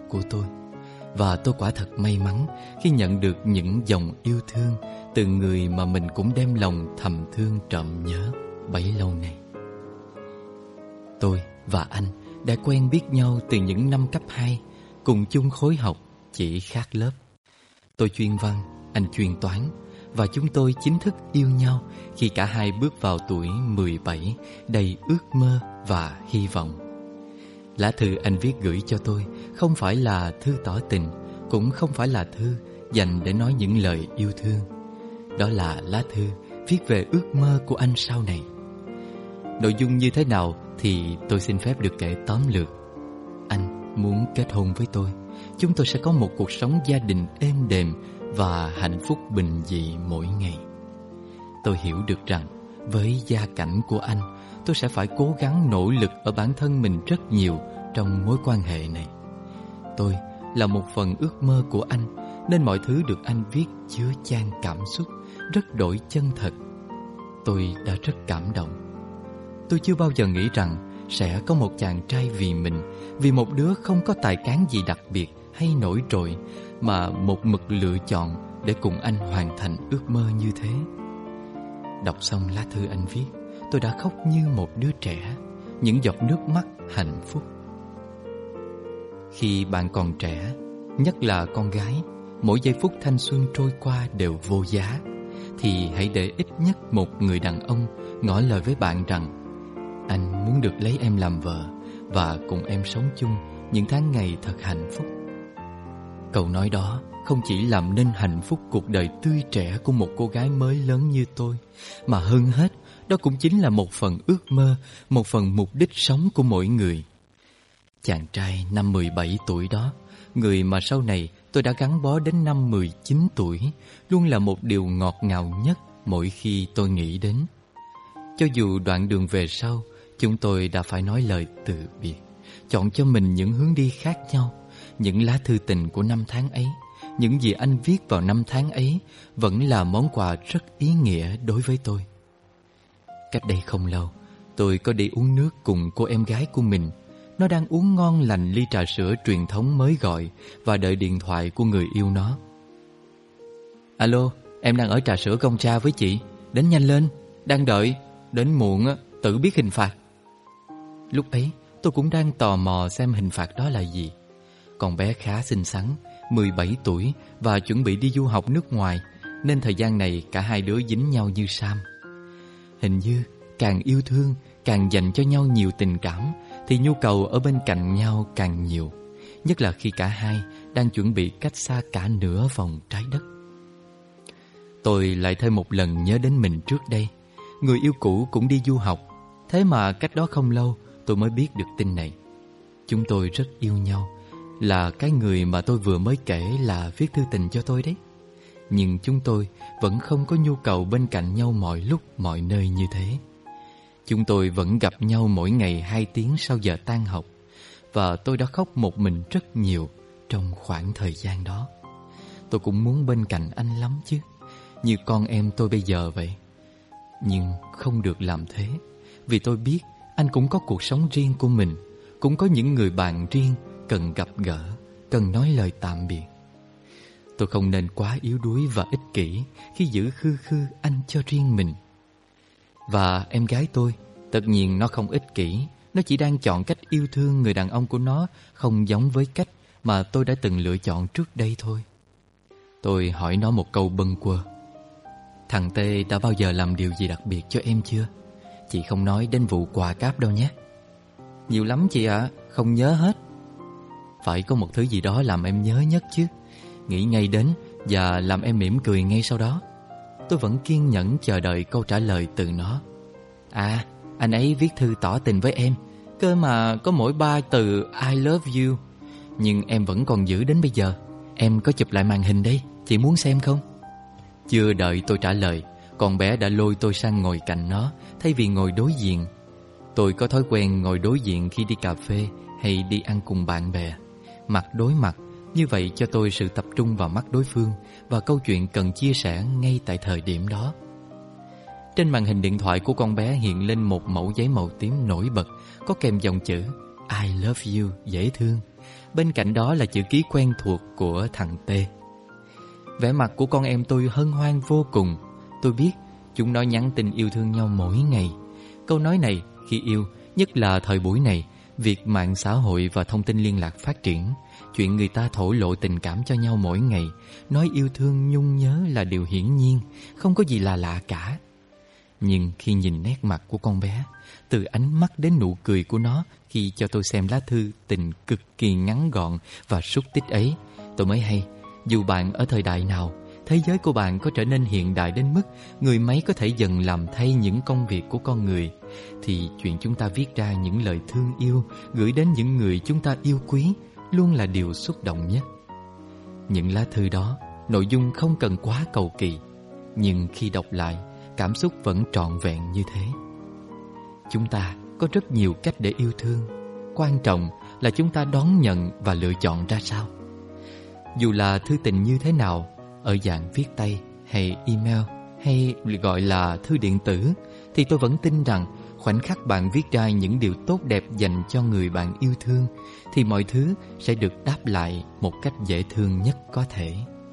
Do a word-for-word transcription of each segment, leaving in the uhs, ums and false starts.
của tôi. Và tôi quả thật may mắn khi nhận được những dòng yêu thương từ người mà mình cũng đem lòng thầm thương trộm nhớ bấy lâu nay. Tôi và anh đã quen biết nhau từ những năm cấp hai, cùng chung khối học, chỉ khác lớp. Tôi chuyên văn, anh chuyên toán, và chúng tôi chính thức yêu nhau khi cả hai bước vào tuổi mười bảy, đầy ước mơ và hy vọng. Lá thư anh viết gửi cho tôi không phải là thư tỏ tình, cũng không phải là thư dành để nói những lời yêu thương. Đó là lá thư viết về ước mơ của anh sau này. Nội dung như thế nào thì tôi xin phép được kể tóm lược. Anh muốn kết hôn với tôi. Chúng tôi sẽ có một cuộc sống gia đình êm đềm và hạnh phúc bình dị mỗi ngày. Tôi hiểu được rằng với gia cảnh của anh, tôi sẽ phải cố gắng nỗ lực ở bản thân mình rất nhiều trong mối quan hệ này. Tôi là một phần ước mơ của anh, nên mọi thứ được anh viết chứa chan cảm xúc, rất đổi chân thật. Tôi đã rất cảm động. Tôi chưa bao giờ nghĩ rằng sẽ có một chàng trai vì mình, vì một đứa không có tài cán gì đặc biệt hay nổi trội, mà một mực lựa chọn để cùng anh hoàn thành ước mơ như thế. Đọc xong lá thư anh viết, tôi đã khóc như một đứa trẻ, những giọt nước mắt hạnh phúc. Khi bạn còn trẻ, nhất là con gái, mỗi giây phút thanh xuân trôi qua đều vô giá, thì hãy để ít nhất một người đàn ông ngỏ lời với bạn rằng anh muốn được lấy em làm vợ và cùng em sống chung những tháng ngày thật hạnh phúc. Câu nói đó không chỉ làm nên hạnh phúc cuộc đời tươi trẻ của một cô gái mới lớn như tôi, mà hơn hết, đó cũng chính là một phần ước mơ, một phần mục đích sống của mỗi người. Chàng trai năm mười bảy tuổi đó, người mà sau này tôi đã gắn bó đến năm mười chín tuổi, luôn là một điều ngọt ngào nhất mỗi khi tôi nghĩ đến. Cho dù đoạn đường về sau, chúng tôi đã phải nói lời từ biệt, chọn cho mình những hướng đi khác nhau. Những lá thư tình của năm tháng ấy, những gì anh viết vào năm tháng ấy vẫn là món quà rất ý nghĩa đối với tôi. Cách đây không lâu, tôi có đi uống nước cùng cô em gái của mình. Nó đang uống ngon lành ly trà sữa truyền thống mới gọi và đợi điện thoại của người yêu nó. Alo, em đang ở trà sữa Công Tra với chị. Đến nhanh lên, đang đợi. Đến muộn á, tự biết hình phạt. Lúc ấy, tôi cũng đang tò mò xem hình phạt đó là gì. Con bé khá xinh xắn, mười bảy tuổi và chuẩn bị đi du học nước ngoài, nên thời gian này cả hai đứa dính nhau như sam. Hình như càng yêu thương, càng dành cho nhau nhiều tình cảm, thì nhu cầu ở bên cạnh nhau càng nhiều, nhất là khi cả hai đang chuẩn bị cách xa cả nửa vòng trái đất. Tôi lại thêm một lần nhớ đến mình trước đây. Người yêu cũ cũng đi du học, thế mà cách đó không lâu tôi mới biết được tin này. Chúng tôi rất yêu nhau, là cái người mà tôi vừa mới kể là viết thư tình cho tôi đấy. Nhưng chúng tôi vẫn không có nhu cầu bên cạnh nhau mọi lúc mọi nơi như thế. Chúng tôi vẫn gặp nhau mỗi ngày hai tiếng sau giờ tan học, và tôi đã khóc một mình rất nhiều trong khoảng thời gian đó. Tôi cũng muốn bên cạnh anh lắm chứ, như con em tôi bây giờ vậy. Nhưng không được làm thế, vì tôi biết anh cũng có cuộc sống riêng của mình, cũng có những người bạn riêng cần gặp gỡ, cần nói lời tạm biệt. Tôi không nên quá yếu đuối và ích kỷ khi giữ khư khư anh cho riêng mình. Và em gái tôi, tất nhiên nó không ích kỷ. Nó chỉ đang chọn cách yêu thương người đàn ông của nó không giống với cách mà tôi đã từng lựa chọn trước đây thôi. Tôi hỏi nó một câu bâng quơ: thằng Tê đã bao giờ làm điều gì đặc biệt cho em chưa? Chị không nói đến vụ quà cáp đâu nhé. Nhiều lắm chị ạ, à, không nhớ hết. Phải có một thứ gì đó làm em nhớ nhất chứ, nghĩ ngay đến và làm em mỉm cười ngay sau đó. Tôi vẫn kiên nhẫn chờ đợi câu trả lời từ nó. À, anh ấy viết thư tỏ tình với em, cơ mà có mỗi ba từ I love you, nhưng em vẫn còn giữ đến bây giờ. Em có chụp lại màn hình đây, chị muốn xem không? Chưa đợi tôi trả lời, con bé đã lôi tôi sang ngồi cạnh nó thay vì ngồi đối diện. Tôi có thói quen ngồi đối diện khi đi cà phê hay đi ăn cùng bạn bè. Mặt đối mặt, như vậy cho tôi sự tập trung vào mắt đối phương và câu chuyện cần chia sẻ ngay tại thời điểm đó. Trên màn hình điện thoại của con bé hiện lên một mẩu giấy màu tím nổi bật, có kèm dòng chữ I love you dễ thương, Bên cạnh đó là chữ ký quen thuộc của thằng T. Vẻ mặt của con em tôi hân hoan vô cùng. Tôi biết chúng nó nhắn tin yêu thương nhau mỗi ngày. Câu nói này khi yêu, nhất là thời buổi này, việc mạng xã hội và thông tin liên lạc phát triển, chuyện người ta thổ lộ tình cảm cho nhau mỗi ngày, nói yêu thương nhung nhớ là điều hiển nhiên, không có gì là lạ cả. Nhưng khi nhìn nét mặt của con bé, từ ánh mắt đến nụ cười của nó khi cho tôi xem lá thư tình cực kỳ ngắn gọn và xúc tích ấy, tôi mới hay, dù bạn ở thời đại nào, thế giới của bạn có trở nên hiện đại đến mức người máy có thể dần làm thay những công việc của con người, thì chuyện chúng ta viết ra những lời thương yêu gửi đến những người chúng ta yêu quý luôn là điều xúc động nhất. Những lá thư đó, nội dung không cần quá cầu kỳ, nhưng khi đọc lại, cảm xúc vẫn trọn vẹn như thế. Chúng ta có rất nhiều cách để yêu thương. Quan trọng là chúng ta đón nhận và lựa chọn ra sao. Dù là thư tình như thế nào, ở dạng viết tay hay email hay gọi là thư điện tử, thì tôi vẫn tin rằng khoảnh khắc bạn viết ra những điều tốt đẹp dành cho người bạn yêu thương, thì mọi thứ sẽ được đáp lại một cách dễ thương nhất có thể.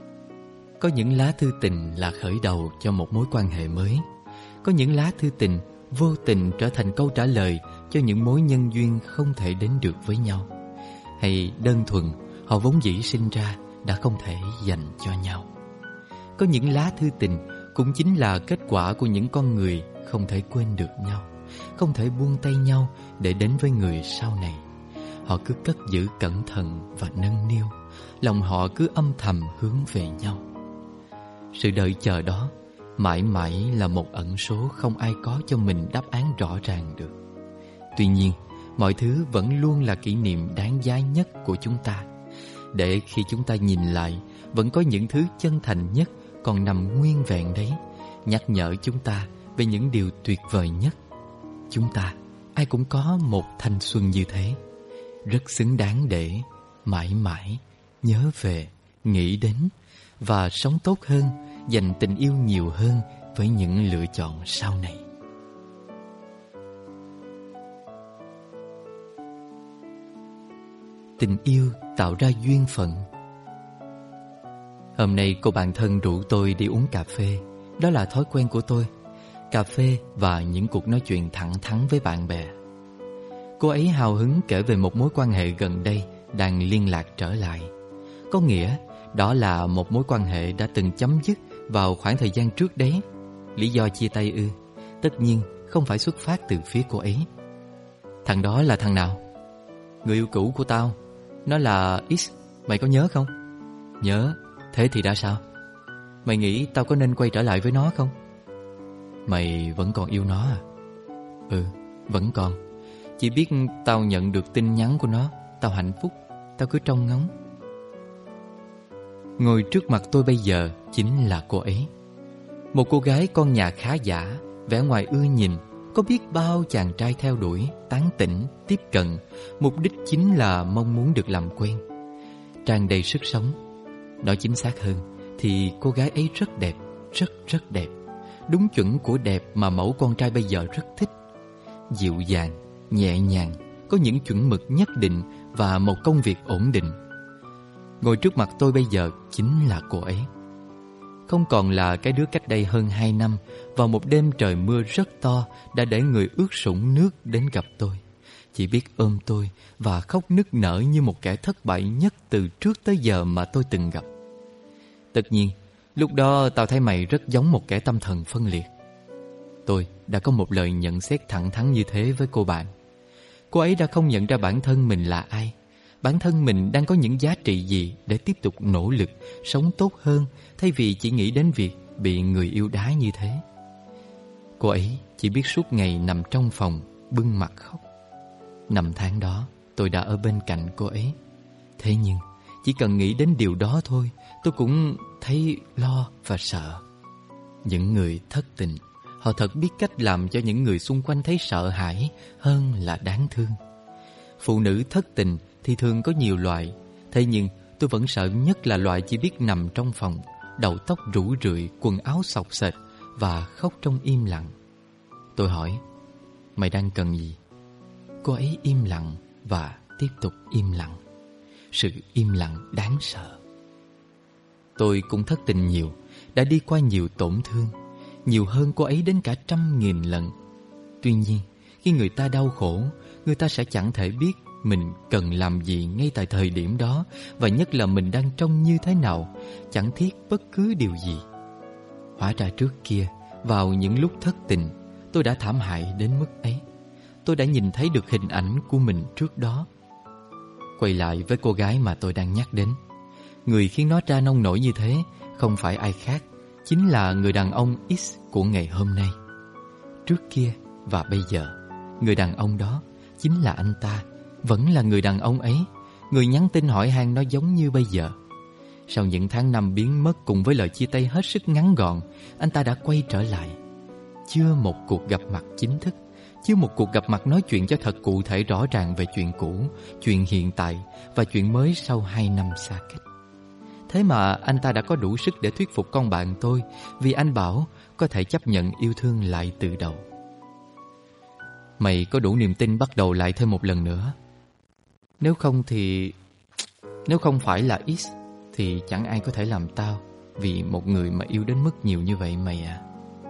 Có những lá thư tình là khởi đầu cho một mối quan hệ mới. Có những lá thư tình vô tình trở thành câu trả lời cho những mối nhân duyên không thể đến được với nhau. Hay đơn thuần họ vốn dĩ sinh ra đã không thể dành cho nhau. Có những lá thư tình cũng chính là kết quả của những con người không thể quên được nhau, không thể buông tay nhau để đến với người sau này. Họ cứ cất giữ cẩn thận và nâng niu, lòng họ cứ âm thầm hướng về nhau. Sự đợi chờ đó mãi mãi là một ẩn số không ai có cho mình đáp án rõ ràng được. Tuy nhiên, mọi thứ vẫn luôn là kỷ niệm đáng giá nhất của chúng ta, để khi chúng ta nhìn lại, vẫn có những thứ chân thành nhất còn nằm nguyên vẹn đấy, nhắc nhở chúng ta về những điều tuyệt vời nhất. Chúng ta, ai cũng có một thanh xuân như thế, rất xứng đáng để mãi mãi nhớ về, nghĩ đến và sống tốt hơn, dành tình yêu nhiều hơn với những lựa chọn sau này. Tình yêu tạo ra duyên phận. Hôm nay cô bạn thân rủ tôi đi uống cà phê. Đó là thói quen của tôi. Cà phê và những cuộc nói chuyện thẳng thắn với bạn bè. Cô ấy hào hứng kể về một mối quan hệ gần đây đang liên lạc trở lại. Có nghĩa đó là một mối quan hệ đã từng chấm dứt vào khoảng thời gian trước đấy. Lý do chia tay ư? Tất nhiên không phải xuất phát từ phía cô ấy. Thằng đó là thằng nào? Người yêu cũ của tao. Nó là X. Mày có nhớ không? Nhớ. Thế thì đã sao? Mày nghĩ tao có nên quay trở lại với nó không? Mày vẫn còn yêu nó à? Ừ, vẫn còn. Chỉ biết tao nhận được tin nhắn của nó, tao hạnh phúc. Tao cứ trông ngóng. Ngồi trước mặt tôi bây giờ chính là cô ấy. Một cô gái con nhà khá giả, vẻ ngoài ưa nhìn, có biết bao chàng trai theo đuổi, tán tỉnh, tiếp cận. Mục đích chính là mong muốn được làm quen. Tràn đầy sức sống. Nói chính xác hơn thì cô gái ấy rất đẹp, rất rất đẹp. Đúng chuẩn của đẹp mà mẫu con trai bây giờ rất thích. Dịu dàng, nhẹ nhàng, có những chuẩn mực nhất định và một công việc ổn định. Ngồi trước mặt tôi bây giờ chính là cô ấy. Không còn là cái đứa cách đây hơn hai năm, vào một đêm trời mưa rất to, đã để người ướt sũng nước đến gặp tôi. Chỉ biết ôm tôi và khóc nức nở như một kẻ thất bại nhất từ trước tới giờ mà tôi từng gặp. Tất nhiên, lúc đó tao thấy mày rất giống một kẻ tâm thần phân liệt. Tôi đã có một lời nhận xét thẳng thắn như thế với cô bạn. Cô ấy đã không nhận ra bản thân mình là ai, bản thân mình đang có những giá trị gì để tiếp tục nỗ lực, sống tốt hơn, thay vì chỉ nghĩ đến việc bị người yêu đá như thế. Cô ấy chỉ biết suốt ngày nằm trong phòng, bưng mặt khóc. Năm tháng đó, tôi đã ở bên cạnh cô ấy. Thế nhưng, chỉ cần nghĩ đến điều đó thôi, tôi cũng thấy lo và sợ. Những người thất tình, họ thật biết cách làm cho những người xung quanh thấy sợ hãi hơn là đáng thương. Phụ nữ thất tình thì thường có nhiều loại. Thế nhưng tôi vẫn sợ nhất là loại chỉ biết nằm trong phòng, đầu tóc rủ rượi, quần áo xộc xệch và khóc trong im lặng. Tôi hỏi, mày đang cần gì? Cô ấy im lặng và tiếp tục im lặng. sự im lặng đáng sợ. Tôi cũng thất tình nhiều, đã đi qua nhiều tổn thương, nhiều hơn cô ấy đến cả trăm nghìn lần. Tuy nhiên, khi người ta đau khổ, người ta sẽ chẳng thể biết mình cần làm gì ngay tại thời điểm đó, và nhất là mình đang trông như thế nào, chẳng thiết bất cứ điều gì. Hóa ra trước kia, vào những lúc thất tình, tôi đã thảm hại đến mức ấy. Tôi đã nhìn thấy được hình ảnh của mình trước đó. Quay lại với cô gái mà tôi đang nhắc đến. Người khiến nó ra nông nổi như thế không phải ai khác, chính là người đàn ông X của ngày hôm nay. Trước kia và bây giờ, người đàn ông đó chính là anh ta, vẫn là người đàn ông ấy, người nhắn tin hỏi han nó giống như bây giờ. Sau những tháng năm biến mất cùng với lời chia tay hết sức ngắn gọn, anh ta đã quay trở lại. Chưa một cuộc gặp mặt chính thức, chưa một cuộc gặp mặt nói chuyện cho thật cụ thể rõ ràng về chuyện cũ, chuyện hiện tại và chuyện mới sau hai năm xa cách. Thế mà anh ta đã có đủ sức để thuyết phục con bạn tôi, vì anh bảo có thể chấp nhận yêu thương lại từ đầu. Mày có đủ niềm tin bắt đầu lại thêm một lần nữa. Nếu không thì... Nếu không phải là X thì chẳng ai có thể làm tao, vì một người mà yêu đến mức nhiều như vậy mày à.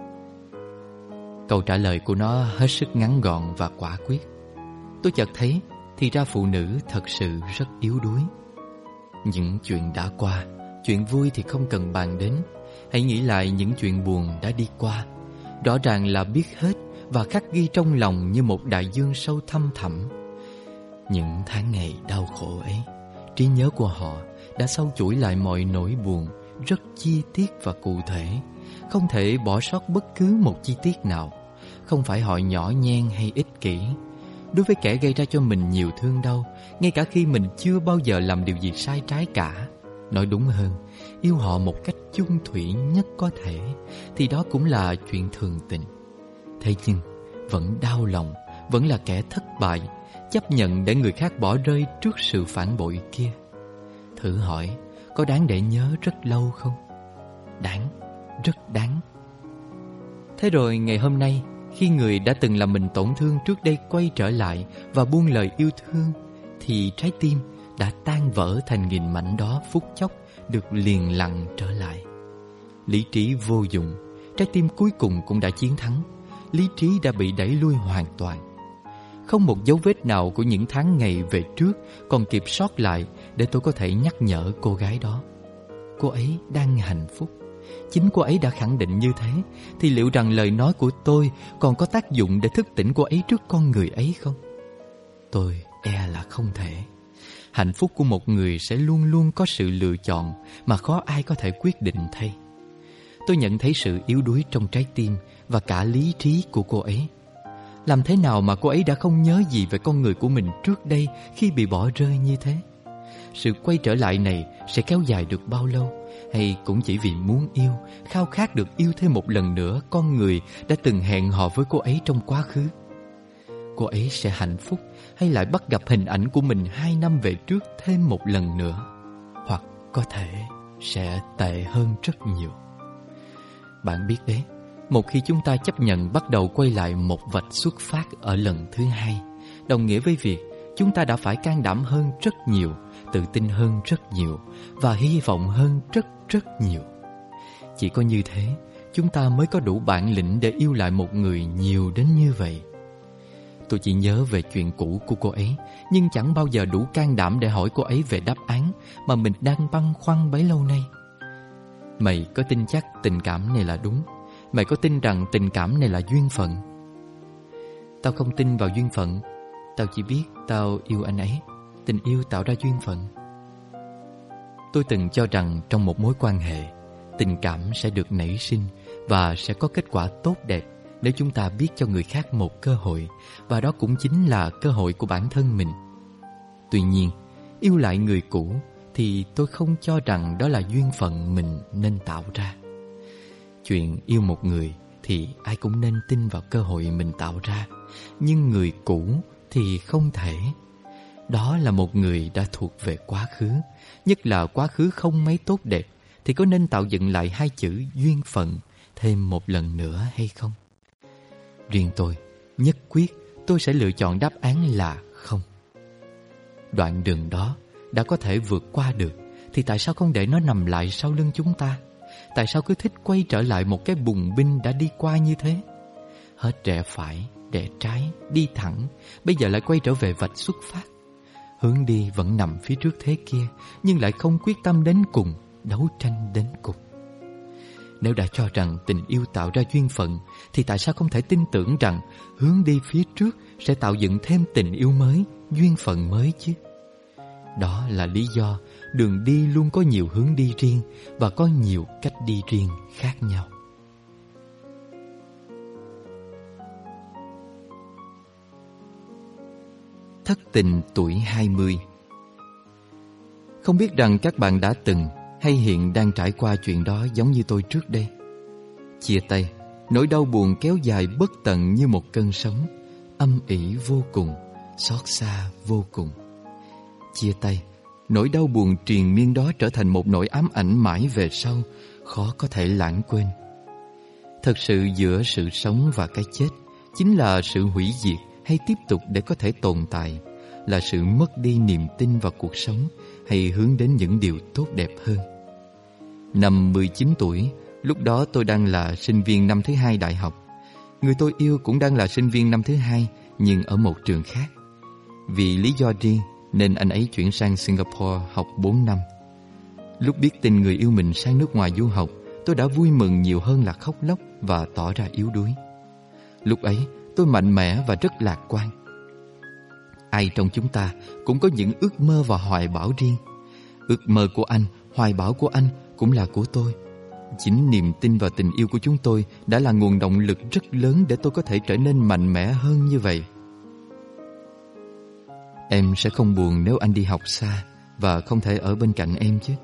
Câu trả lời của nó hết sức ngắn gọn và quả quyết. Tôi chợt thấy thì ra phụ nữ thật sự rất yếu đuối. Những chuyện đã qua, chuyện vui thì không cần bàn đến. Hãy nghĩ lại những chuyện buồn đã đi qua. Rõ ràng là biết hết và khắc ghi trong lòng như một đại dương sâu thăm thẳm. Những tháng ngày đau khổ ấy, trí nhớ của họ đã sâu chuỗi lại mọi nỗi buồn rất chi tiết và cụ thể, không thể bỏ sót bất cứ một chi tiết nào. Không phải họ nhỏ nhen hay ích kỷ. Đối với kẻ gây ra cho mình nhiều thương đau, ngay cả khi mình chưa bao giờ làm điều gì sai trái cả, nói đúng hơn, yêu họ một cách chung thủy nhất có thể, thì đó cũng là chuyện thường tình. Thế nhưng vẫn đau lòng, vẫn là kẻ thất bại, chấp nhận để người khác bỏ rơi trước sự phản bội kia. Thử hỏi, có đáng để nhớ rất lâu không? Đáng, rất đáng. Thế rồi ngày hôm nay, khi người đã từng làm mình tổn thương trước đây quay trở lại và buông lời yêu thương, thì trái tim đã tan vỡ thành nghìn mảnh đó phút chốc được liền lặng trở lại. Lý trí vô dụng, trái tim cuối cùng cũng đã chiến thắng. Lý trí đã bị đẩy lui hoàn toàn. Không một dấu vết nào của những tháng ngày về trước còn kịp sót lại để tôi có thể nhắc nhở cô gái đó. Cô ấy đang hạnh phúc. Chính cô ấy đã khẳng định như thế, thì liệu rằng lời nói của tôi còn có tác dụng để thức tỉnh cô ấy trước con người ấy không? Tôi e là không thể. Hạnh phúc của một người sẽ luôn luôn có sự lựa chọn mà khó ai có thể quyết định thay. Tôi nhận thấy sự yếu đuối trong trái tim và cả lý trí của cô ấy. Làm thế nào mà cô ấy đã không nhớ gì về con người của mình trước đây khi bị bỏ rơi như thế? Sự quay trở lại này sẽ kéo dài được bao lâu? Hay cũng chỉ vì muốn yêu, khao khát được yêu thêm một lần nữa con người đã từng hẹn hò với cô ấy trong quá khứ? Cô ấy sẽ hạnh phúc hay lại bắt gặp hình ảnh của mình hai năm về trước thêm một lần nữa? Hoặc có thể sẽ tệ hơn rất nhiều. Bạn biết đấy, một khi chúng ta chấp nhận bắt đầu quay lại một vạch xuất phát ở lần thứ hai, đồng nghĩa với việc chúng ta đã phải can đảm hơn rất nhiều, tự tin hơn rất nhiều và hy vọng hơn rất rất nhiều. Chỉ có như thế, chúng ta mới có đủ bản lĩnh để yêu lại một người nhiều đến như vậy. Tôi chỉ nhớ về chuyện cũ của cô ấy, nhưng chẳng bao giờ đủ can đảm để hỏi cô ấy về đáp án mà mình đang băn khoăn bấy lâu nay. Mày có tin chắc tình cảm này là đúng? Mày có tin rằng tình cảm này là duyên phận? Tao không tin vào duyên phận. Tao chỉ biết tao yêu anh ấy. Tình yêu tạo ra duyên phận. Tôi từng cho rằng trong một mối quan hệ, tình cảm sẽ được nảy sinh và sẽ có kết quả tốt đẹp nếu chúng ta biết cho người khác một cơ hội, và đó cũng chính là cơ hội của bản thân mình. Tuy nhiên, yêu lại người cũ thì tôi không cho rằng đó là duyên phận mình nên tạo ra. Chuyện yêu một người thì ai cũng nên tin vào cơ hội mình tạo ra, nhưng người cũ thì không thể. Đó là một người đã thuộc về quá khứ, nhất là quá khứ không mấy tốt đẹp, thì có nên tạo dựng lại hai chữ duyên phận thêm một lần nữa hay không? Riêng tôi, nhất quyết tôi sẽ lựa chọn đáp án là không. Đoạn đường đó đã có thể vượt qua được, thì tại sao không để nó nằm lại sau lưng chúng ta? Tại sao cứ thích quay trở lại một cái bùng binh đã đi qua như thế? Hết rẽ phải, rẽ trái, đi thẳng, bây giờ lại quay trở về vạch xuất phát. Hướng đi vẫn nằm phía trước thế kia, nhưng lại không quyết tâm đến cùng, đấu tranh đến cùng. Nếu đã cho rằng tình yêu tạo ra duyên phận, thì tại sao không thể tin tưởng rằng hướng đi phía trước sẽ tạo dựng thêm tình yêu mới, duyên phận mới chứ? Đó là lý do đường đi luôn có nhiều hướng đi riêng và có nhiều cách đi riêng khác nhau. Thất tình tuổi hai mươi. Không biết rằng các bạn đã từng hay hiện đang trải qua chuyện đó giống như tôi trước đây. Chia tay, nỗi đau buồn kéo dài bất tận như một cơn sóng, âm ỉ vô cùng, xót xa vô cùng. Chia tay, nỗi đau buồn triền miên đó trở thành một nỗi ám ảnh mãi về sau, khó có thể lãng quên. Thật sự giữa sự sống và cái chết chính là sự hủy diệt hay tiếp tục để có thể tồn tại, là sự mất đi niềm tin vào cuộc sống hay hướng đến những điều tốt đẹp hơn. Năm mười chín tuổi, lúc đó tôi đang là sinh viên năm thứ hai đại học. Người tôi yêu cũng đang là sinh viên năm thứ hai, nhưng ở một trường khác. Vì lý do riêng nên anh ấy chuyển sang Singapore học bốn năm. Lúc biết tin người yêu mình sang nước ngoài du học, tôi đã vui mừng nhiều hơn là khóc lóc và tỏ ra yếu đuối. Lúc ấy, tôi mạnh mẽ và rất lạc quan. Ai trong chúng ta cũng có những ước mơ và hoài bão riêng. Ước mơ của anh, hoài bão của anh cũng là của tôi. Chính niềm tin vào tình yêu của chúng tôi đã là nguồn động lực rất lớn để tôi có thể trở nên mạnh mẽ hơn như vậy. Em sẽ không buồn nếu anh đi học xa và không thể ở bên cạnh em chứ?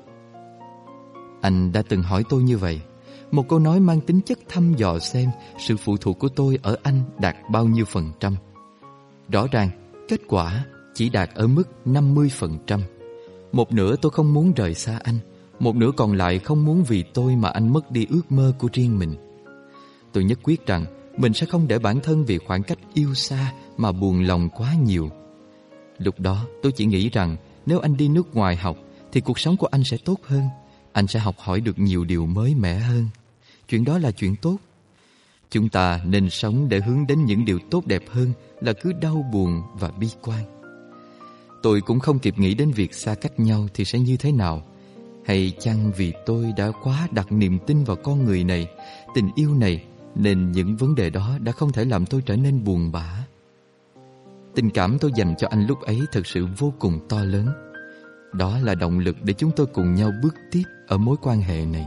Anh đã từng hỏi tôi như vậy. Một câu nói mang tính chất thăm dò xem sự phụ thuộc của tôi ở anh đạt bao nhiêu phần trăm. Rõ ràng, kết quả chỉ đạt ở mức năm mươi phần trăm. Một nửa tôi không muốn rời xa anh, một nửa còn lại không muốn vì tôi mà anh mất đi ước mơ của riêng mình. Tôi nhất quyết rằng mình sẽ không để bản thân vì khoảng cách yêu xa mà buồn lòng quá nhiều. Lúc đó tôi chỉ nghĩ rằng nếu anh đi nước ngoài học thì cuộc sống của anh sẽ tốt hơn. Anh sẽ học hỏi được nhiều điều mới mẻ hơn. Chuyện đó là chuyện tốt. Chúng ta nên sống để hướng đến những điều tốt đẹp hơn là cứ đau buồn và bi quan. Tôi cũng không kịp nghĩ đến việc xa cách nhau thì sẽ như thế nào. Hay chăng vì tôi đã quá đặt niềm tin vào con người này, tình yêu này, nên những vấn đề đó đã không thể làm tôi trở nên buồn bã. Tình cảm tôi dành cho anh lúc ấy thực sự vô cùng to lớn. Đó là động lực để chúng tôi cùng nhau bước tiếp ở mối quan hệ này.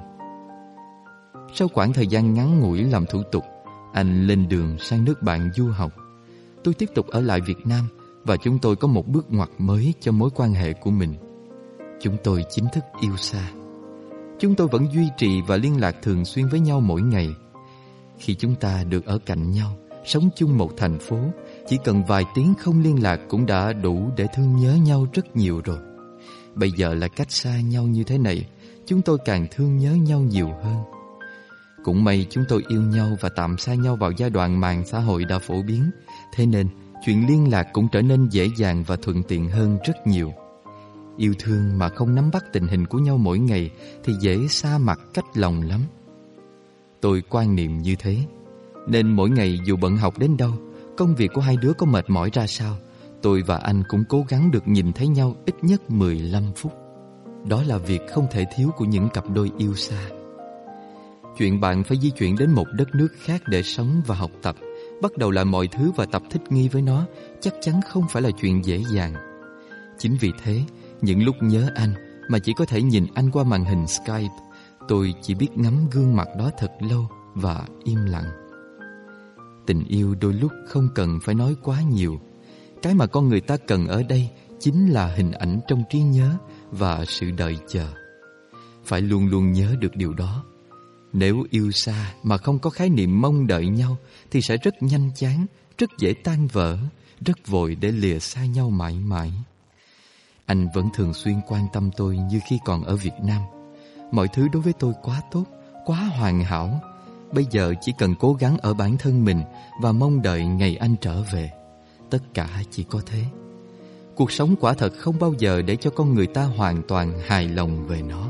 Sau khoảng thời gian ngắn ngủi làm thủ tục, anh lên đường sang nước bạn du học. Tôi tiếp tục ở lại Việt Nam và chúng tôi có một bước ngoặt mới cho mối quan hệ của mình. Chúng tôi chính thức yêu xa. Chúng tôi vẫn duy trì và liên lạc thường xuyên với nhau mỗi ngày. Khi chúng ta được ở cạnh nhau, sống chung một thành phố, chỉ cần vài tiếng không liên lạc cũng đã đủ để thương nhớ nhau rất nhiều rồi. Bây giờ là cách xa nhau như thế này, chúng tôi càng thương nhớ nhau nhiều hơn. Cũng may chúng tôi yêu nhau và tạm xa nhau vào giai đoạn mạng xã hội đã phổ biến, thế nên chuyện liên lạc cũng trở nên dễ dàng và thuận tiện hơn rất nhiều. Yêu thương mà không nắm bắt tình hình của nhau mỗi ngày thì dễ xa mặt cách lòng lắm. Tôi quan niệm như thế, nên mỗi ngày dù bận học đến đâu, công việc của hai đứa có mệt mỏi ra sao, tôi và anh cũng cố gắng được nhìn thấy nhau ít nhất mười lăm phút. Đó là việc không thể thiếu của những cặp đôi yêu xa. Chuyện bạn phải di chuyển đến một đất nước khác để sống và học tập, bắt đầu lại mọi thứ và tập thích nghi với nó, chắc chắn không phải là chuyện dễ dàng. Chính vì thế, những lúc nhớ anh mà chỉ có thể nhìn anh qua màn hình Skype, tôi chỉ biết ngắm gương mặt đó thật lâu và im lặng. Tình yêu đôi lúc không cần phải nói quá nhiều. Cái mà con người ta cần ở đây chính là hình ảnh trong trí nhớ và sự đợi chờ. Phải luôn luôn nhớ được điều đó. Nếu yêu xa mà không có khái niệm mong đợi nhau thì sẽ rất nhanh chán, rất dễ tan vỡ, rất vội để lìa xa nhau mãi mãi. Anh vẫn thường xuyên quan tâm tôi như khi còn ở Việt Nam. Mọi thứ đối với tôi quá tốt, quá hoàn hảo. Bây giờ chỉ cần cố gắng ở bản thân mình và mong đợi ngày anh trở về. Tất cả chỉ có thế. Cuộc sống quả thật không bao giờ để cho con người ta hoàn toàn hài lòng về nó.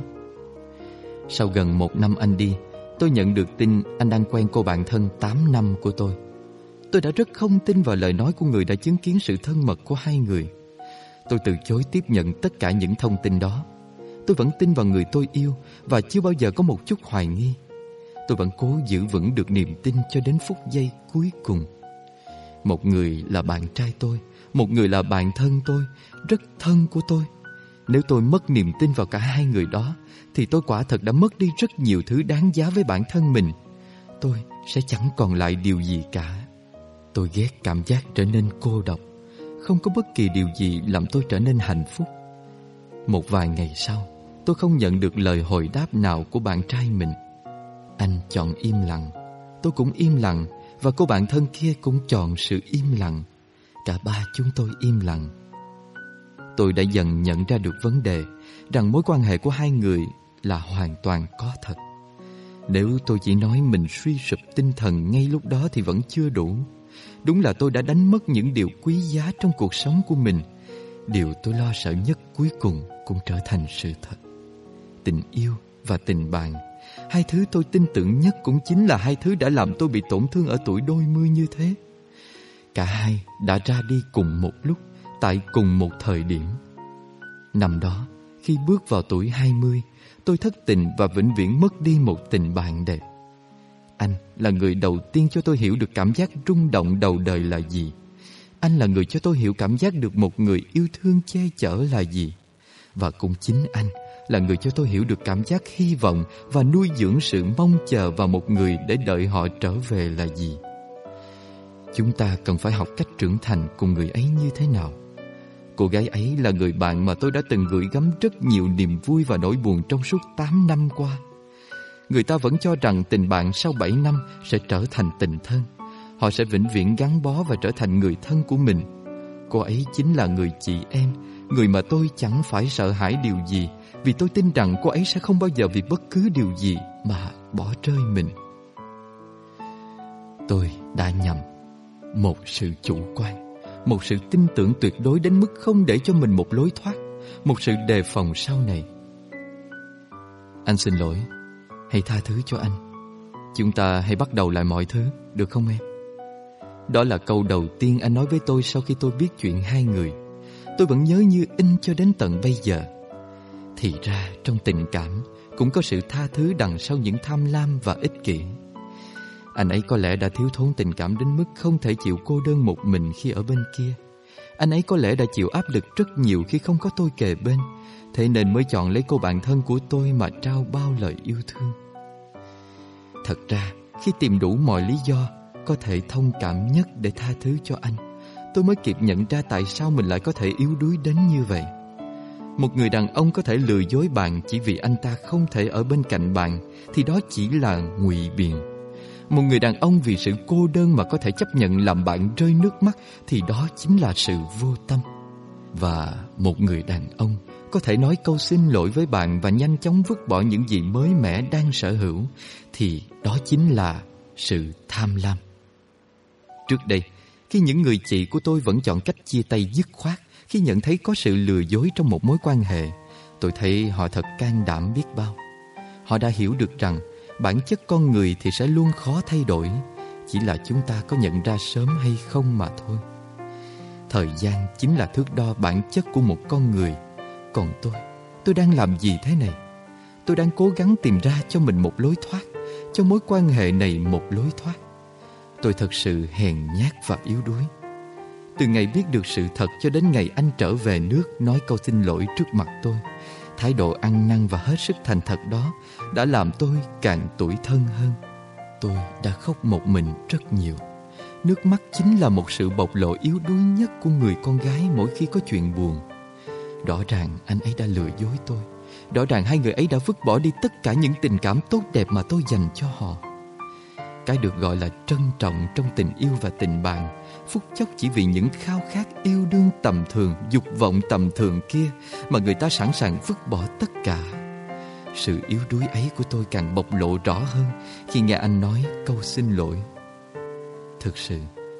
Sau gần một năm anh đi, tôi nhận được tin anh đang quen cô bạn thân tám năm của tôi. Tôi đã rất không tin vào lời nói của người đã chứng kiến sự thân mật của hai người. Tôi từ chối tiếp nhận tất cả những thông tin đó. Tôi vẫn tin vào người tôi yêu và chưa bao giờ có một chút hoài nghi. Tôi vẫn cố giữ vững được niềm tin cho đến phút giây cuối cùng. Một người là bạn trai tôi, một người là bạn thân tôi, rất thân của tôi. Nếu tôi mất niềm tin vào cả hai người đó, thì tôi quả thật đã mất đi rất nhiều thứ đáng giá với bản thân mình. Tôi sẽ chẳng còn lại điều gì cả. Tôi ghét cảm giác trở nên cô độc. Không có bất kỳ điều gì làm tôi trở nên hạnh phúc. Một vài ngày sau, tôi không nhận được lời hồi đáp nào của bạn trai mình. Anh chọn im lặng, tôi cũng im lặng, và cô bạn thân kia cũng chọn sự im lặng. Cả ba chúng tôi im lặng. Tôi đã dần nhận ra được vấn đề, rằng mối quan hệ của hai người là hoàn toàn có thật. Nếu tôi chỉ nói mình suy sụp tinh thần ngay lúc đó thì vẫn chưa đủ. Đúng là tôi đã đánh mất những điều quý giá trong cuộc sống của mình. Điều tôi lo sợ nhất cuối cùng cũng trở thành sự thật. Tình yêu và tình bạn, hai thứ tôi tin tưởng nhất cũng chính là hai thứ đã làm tôi bị tổn thương ở tuổi đôi mươi như thế. Cả hai đã ra đi cùng một lúc, tại cùng một thời điểm. Năm đó, khi bước vào tuổi hai mươi, tôi thất tình và vĩnh viễn mất đi một tình bạn đẹp. Anh là người đầu tiên cho tôi hiểu được cảm giác rung động đầu đời là gì. Anh là người cho tôi hiểu cảm giác được một người yêu thương che chở là gì. Và cũng chính anh là người cho tôi hiểu được cảm giác hy vọng và nuôi dưỡng sự mong chờ vào một người để đợi họ trở về là gì. Chúng ta cần phải học cách trưởng thành cùng người ấy như thế nào. Cô gái ấy là người bạn mà tôi đã từng gửi gắm rất nhiều niềm vui và nỗi buồn trong suốt tám năm qua. Người ta vẫn cho rằng tình bạn sau bảy năm sẽ trở thành tình thân. Họ sẽ vĩnh viễn gắn bó và trở thành người thân của mình. Cô ấy chính là người chị em, người mà tôi chẳng phải sợ hãi điều gì, vì tôi tin rằng cô ấy sẽ không bao giờ vì bất cứ điều gì mà bỏ rơi mình. Tôi đã nhầm. Một sự chủ quan, một sự tin tưởng tuyệt đối đến mức không để cho mình một lối thoát, một sự đề phòng sau này. Anh xin lỗi, hãy tha thứ cho anh. Chúng ta hãy bắt đầu lại mọi thứ, được không em? Đó là câu đầu tiên anh nói với tôi sau khi tôi biết chuyện hai người. Tôi vẫn nhớ như in cho đến tận bây giờ. Thì ra trong tình cảm cũng có sự tha thứ đằng sau những tham lam và ích kỷ. Anh ấy có lẽ đã thiếu thốn tình cảm đến mức không thể chịu cô đơn một mình khi ở bên kia. Anh ấy có lẽ đã chịu áp lực rất nhiều khi không có tôi kề bên, thế nên mới chọn lấy cô bạn thân của tôi mà trao bao lời yêu thương. Thật ra, khi tìm đủ mọi lý do có thể thông cảm nhất để tha thứ cho anh, tôi mới kịp nhận ra tại sao mình lại có thể yếu đuối đến như vậy. Một người đàn ông có thể lừa dối bạn chỉ vì anh ta không thể ở bên cạnh bạn thì đó chỉ là ngụy biện. Một người đàn ông vì sự cô đơn mà có thể chấp nhận làm bạn rơi nước mắt thì đó chính là sự vô tâm. Và một người đàn ông có thể nói câu xin lỗi với bạn và nhanh chóng vứt bỏ những gì mới mẻ đang sở hữu thì đó chính là sự tham lam. Trước đây, khi những người chị của tôi vẫn chọn cách chia tay dứt khoát khi nhận thấy có sự lừa dối trong một mối quan hệ, tôi thấy họ thật can đảm biết bao. Họ đã hiểu được rằng bản chất con người thì sẽ luôn khó thay đổi, chỉ là chúng ta có nhận ra sớm hay không mà thôi. Thời gian chính là thước đo bản chất của một con người. Còn tôi, tôi đang làm gì thế này? Tôi đang cố gắng tìm ra cho mình một lối thoát, cho mối quan hệ này một lối thoát. Tôi thật sự hèn nhát và yếu đuối. Từ ngày biết được sự thật cho đến ngày anh trở về nước nói câu xin lỗi trước mặt tôi, thái độ ăn năn và hết sức thành thật đó đã làm tôi càng tủi thân hơn. Tôi đã khóc một mình rất nhiều. Nước mắt chính là một sự bộc lộ yếu đuối nhất của người con gái mỗi khi có chuyện buồn. Rõ ràng anh ấy đã lừa dối tôi. Rõ ràng hai người ấy đã vứt bỏ đi tất cả những tình cảm tốt đẹp mà tôi dành cho họ. Cái được gọi là trân trọng trong tình yêu và tình bạn, phút chốc chỉ vì những khao khát yêu đương tầm thường, dục vọng tầm thường kia mà người ta sẵn sàng vứt bỏ tất cả. Sự yếu đuối ấy của tôi càng bộc lộ rõ hơn khi nghe anh nói câu xin lỗi. Thực sự,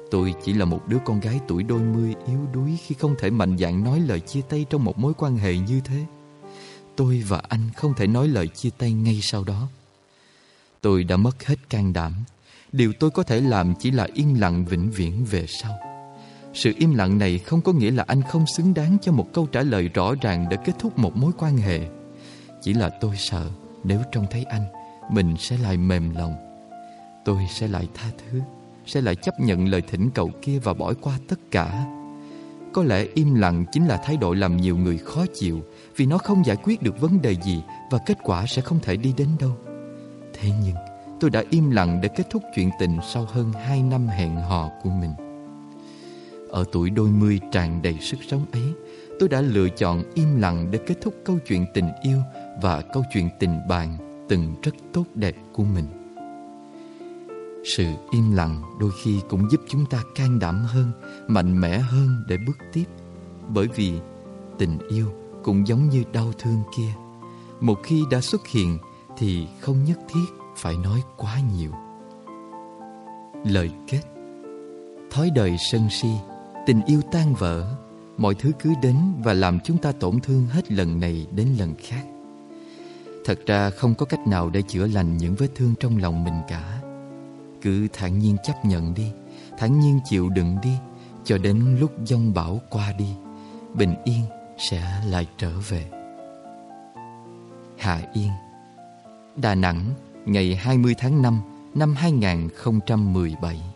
Tôi chỉ là một đứa con gái tuổi đôi mươi yếu đuối khi không thể mạnh dạn nói lời chia tay trong một mối quan hệ như thế. Tôi và anh không thể nói lời chia tay ngay sau đó. Tôi đã mất hết can đảm. Điều tôi có thể làm chỉ là im lặng vĩnh viễn về sau. Sự im lặng này không có nghĩa là anh không xứng đáng cho một câu trả lời rõ ràng để kết thúc một mối quan hệ. Chỉ là tôi sợ nếu trông thấy anh, mình sẽ lại mềm lòng. Tôi sẽ lại tha thứ, sẽ lại chấp nhận lời thỉnh cầu kia và bỏ qua tất cả. Có lẽ im lặng chính là thái độ làm nhiều người khó chịu, vì nó không giải quyết được vấn đề gì và kết quả sẽ không thể đi đến đâu. Thế nhưng tôi đã im lặng để kết thúc chuyện tình sau hơn hai năm hẹn hò của mình. Ở tuổi đôi mươi tràn đầy sức sống ấy, tôi đã lựa chọn im lặng để kết thúc câu chuyện tình yêu và câu chuyện tình bạn từng rất tốt đẹp của mình. Sự im lặng đôi khi cũng giúp chúng ta can đảm hơn, mạnh mẽ hơn để bước tiếp. Bởi vì tình yêu cũng giống như đau thương kia, một khi đã xuất hiện thì không nhất thiết phải nói quá nhiều. Lời kết: thói đời sân si, tình yêu tan vỡ, mọi thứ cứ đến và làm chúng ta tổn thương hết lần này đến lần khác. Thật ra không có cách nào để chữa lành những vết thương trong lòng mình cả. Cứ thản nhiên chấp nhận đi, thản nhiên chịu đựng đi, cho đến lúc giông bão qua đi, bình yên sẽ lại trở về. Hà Yên, Đà Nẵng, ngày hai mươi tháng năm năm hai nghìn không trăm mười bảy.